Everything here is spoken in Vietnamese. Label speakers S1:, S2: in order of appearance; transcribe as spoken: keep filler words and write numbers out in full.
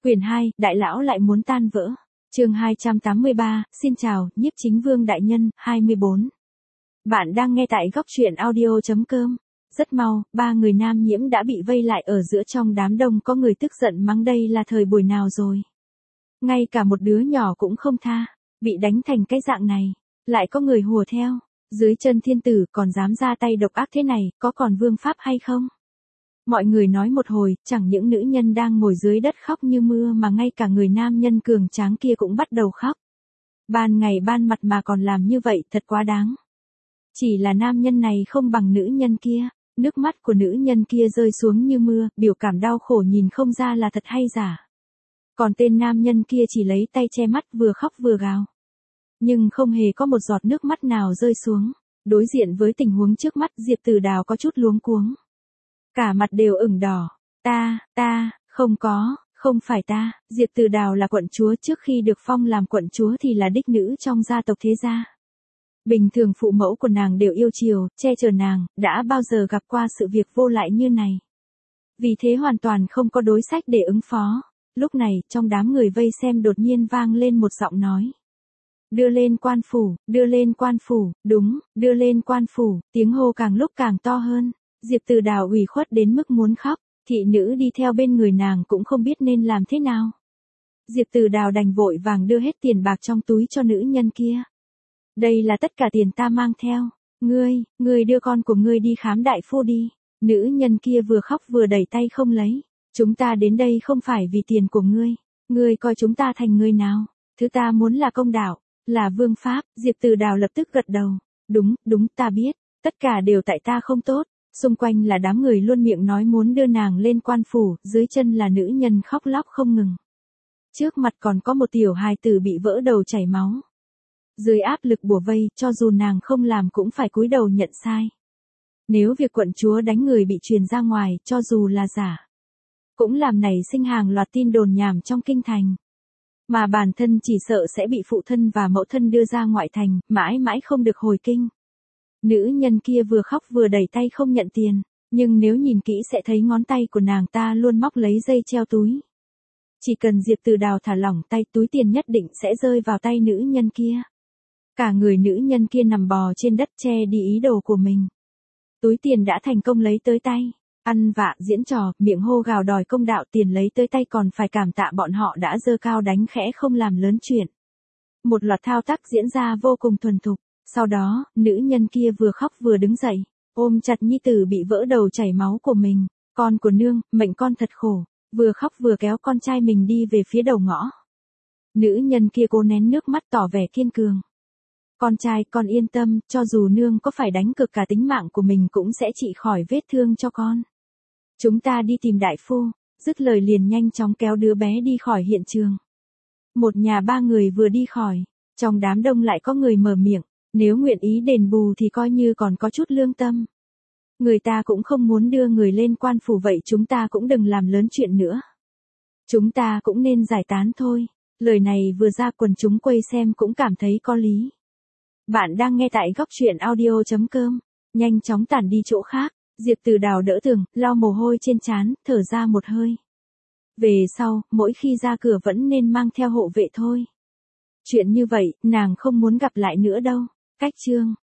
S1: Quyển hai, Đại lão lại muốn tan vỡ. Chương hai trăm tám mươi ba, xin chào, Nhiếp Chính Vương đại nhân, hai mươi bốn. Bạn đang nghe tại góc truyện audio chấm com. Rất mau, ba người nam nhiễm đã bị vây lại ở giữa trong đám đông, có người tức giận mắng đây là thời buổi nào rồi. Ngay cả một đứa nhỏ cũng không tha, bị đánh thành cái dạng này, lại có người hùa theo, dưới chân thiên tử còn dám ra tay độc ác thế này, có còn vương pháp hay không? Mọi người nói một hồi, chẳng những nữ nhân đang ngồi dưới đất khóc như mưa mà ngay cả người nam nhân cường tráng kia cũng bắt đầu khóc. Ban ngày ban mặt mà còn làm như vậy thật quá đáng. Chỉ là nam nhân này không bằng nữ nhân kia, nước mắt của nữ nhân kia rơi xuống như mưa, biểu cảm đau khổ nhìn không ra là thật hay giả. Còn tên nam nhân kia chỉ lấy tay che mắt vừa khóc vừa gào. Nhưng không hề có một giọt nước mắt nào rơi xuống. Đối diện với tình huống trước mắt, Diệp Tử Đào có chút luống cuống. Cả mặt đều ửng đỏ. Ta, ta, không có, không phải ta. Diệp Tử Đào là quận chúa, trước khi được phong làm quận chúa thì là đích nữ trong gia tộc thế gia. Bình thường phụ mẫu của nàng đều yêu chiều, che chở nàng, đã bao giờ gặp qua sự việc vô lại như này. Vì thế hoàn toàn không có đối sách để ứng phó. Lúc này, trong đám người vây xem đột nhiên vang lên một giọng nói. Đưa lên quan phủ, đưa lên quan phủ, đúng, đưa lên quan phủ, tiếng hô càng lúc càng to hơn. Diệp Tử Đào ủy khuất đến mức muốn khóc, thị nữ đi theo bên người nàng cũng không biết nên làm thế nào. Diệp Tử Đào đành vội vàng đưa hết tiền bạc trong túi cho nữ nhân kia. Đây là tất cả tiền ta mang theo, ngươi, ngươi đưa con của ngươi đi khám đại phu đi. Nữ nhân kia vừa khóc vừa đẩy tay không lấy. Chúng ta đến đây không phải vì tiền của ngươi, ngươi coi chúng ta thành người nào, thứ ta muốn là công đạo, là vương pháp. Diệp Tử Đào lập tức gật đầu, đúng, đúng ta biết, tất cả đều tại ta không tốt. Xung quanh là đám người luôn miệng nói muốn đưa nàng lên quan phủ, dưới chân là nữ nhân khóc lóc không ngừng. Trước mặt còn có một tiểu hài tử bị vỡ đầu chảy máu. Dưới áp lực bủa vây, cho dù nàng không làm cũng phải cúi đầu nhận sai. Nếu việc quận chúa đánh người bị truyền ra ngoài, cho dù là giả, cũng làm nảy sinh hàng loạt tin đồn nhảm trong kinh thành. Mà bản thân chỉ sợ sẽ bị phụ thân và mẫu thân đưa ra ngoại thành, mãi mãi không được hồi kinh. Nữ nhân kia vừa khóc vừa đẩy tay không nhận tiền, nhưng nếu nhìn kỹ sẽ thấy ngón tay của nàng ta luôn móc lấy dây treo túi. Chỉ cần Diệp Tử Đào thả lỏng tay, túi tiền nhất định sẽ rơi vào tay nữ nhân kia. Cả người nữ nhân kia nằm bò trên đất che đi ý đồ của mình. Túi tiền đã thành công lấy tới tay, ăn vạ diễn trò, miệng hô gào đòi công đạo, tiền lấy tới tay còn phải cảm tạ bọn họ đã giơ cao đánh khẽ không làm lớn chuyện. Một loạt thao tác diễn ra vô cùng thuần thục. Sau đó, nữ nhân kia vừa khóc vừa đứng dậy, ôm chặt nhi tử bị vỡ đầu chảy máu của mình. Con của nương, mệnh con thật khổ. Vừa khóc vừa kéo con trai mình đi về phía đầu ngõ. Nữ nhân kia cố nén nước mắt tỏ vẻ kiên cường. Con trai, con yên tâm, cho dù nương có phải đánh cược cả tính mạng của mình cũng sẽ trị khỏi vết thương cho con. Chúng ta đi tìm đại phu. Dứt lời liền nhanh chóng kéo đứa bé đi khỏi hiện trường. Một nhà ba người vừa đi khỏi, trong đám đông lại có người mở miệng. Nếu nguyện ý đền bù thì coi như còn có chút lương tâm. Người ta cũng không muốn đưa người lên quan phủ, vậy chúng ta cũng đừng làm lớn chuyện nữa. Chúng ta cũng nên giải tán thôi. Lời này vừa ra quần chúng quay xem cũng cảm thấy có lý. Bạn đang nghe tại góc truyện audio chấm com. Nhanh chóng tản đi chỗ khác. Diệp Tử Đào đỡ tường, lau mồ hôi trên trán, thở ra một hơi. Về sau, mỗi khi ra cửa vẫn nên mang theo hộ vệ thôi. Chuyện như vậy, nàng không muốn gặp lại nữa đâu. Cách chương